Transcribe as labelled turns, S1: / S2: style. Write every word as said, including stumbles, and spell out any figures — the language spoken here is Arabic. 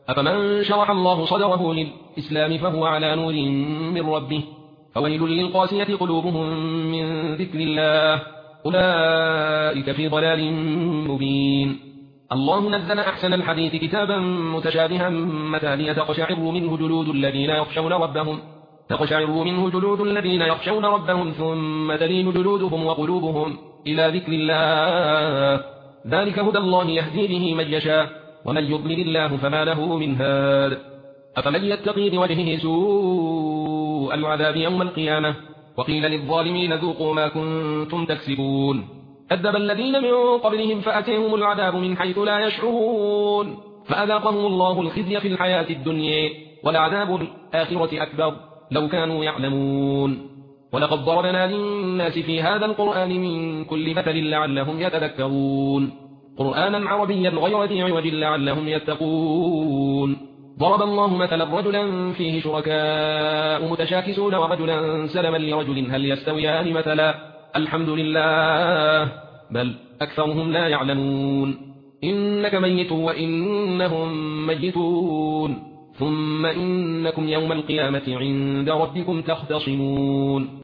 S1: أفمن شرح الله صدره للإسلام فهو على نور من ربه فويل للقاسية قلوبهم من ذكر الله أولئك في ضلال مبين. الله نزل أحسن الحديث كتابا متشابها مثانية تقشعر منه جلود الذين يخشون ربهم تقشعر منه جلود الذين يخشون ربهم ثم تلين جلودهم وقلوبهم إلى ذكر الله ذلك هدى الله يهدي به من يشاء ومن يضلل الله فما له من هاد. أفمن يتقي بوجهه سوء العذاب يوم القيامة وقيل للظالمين ذوقوا ما كنتم تكسبون كذب الذين من قبلهم فأتيهم العذاب من حيث لا يشعرون فأذاقهم الله الخزي في الحياة الدنيا ولعذاب الآخرة أكبر لو كانوا يعلمون. ولقد ضربنا للناس في هذا القرآن من كل مثل لعلهم يتذكرون قرآنا عربيا غير ذي عوج لعلهم يتقون. ضرب الله مثلا رجلا فيه شركاء متشاكسون ورجلا سلما لرجل هل يستويان مثلا الحمد لله بل أكثرهم لا يعلمون. إنك ميت وإنهم ميتون ثم إنكم يوم القيامة عند ربكم تختصمون.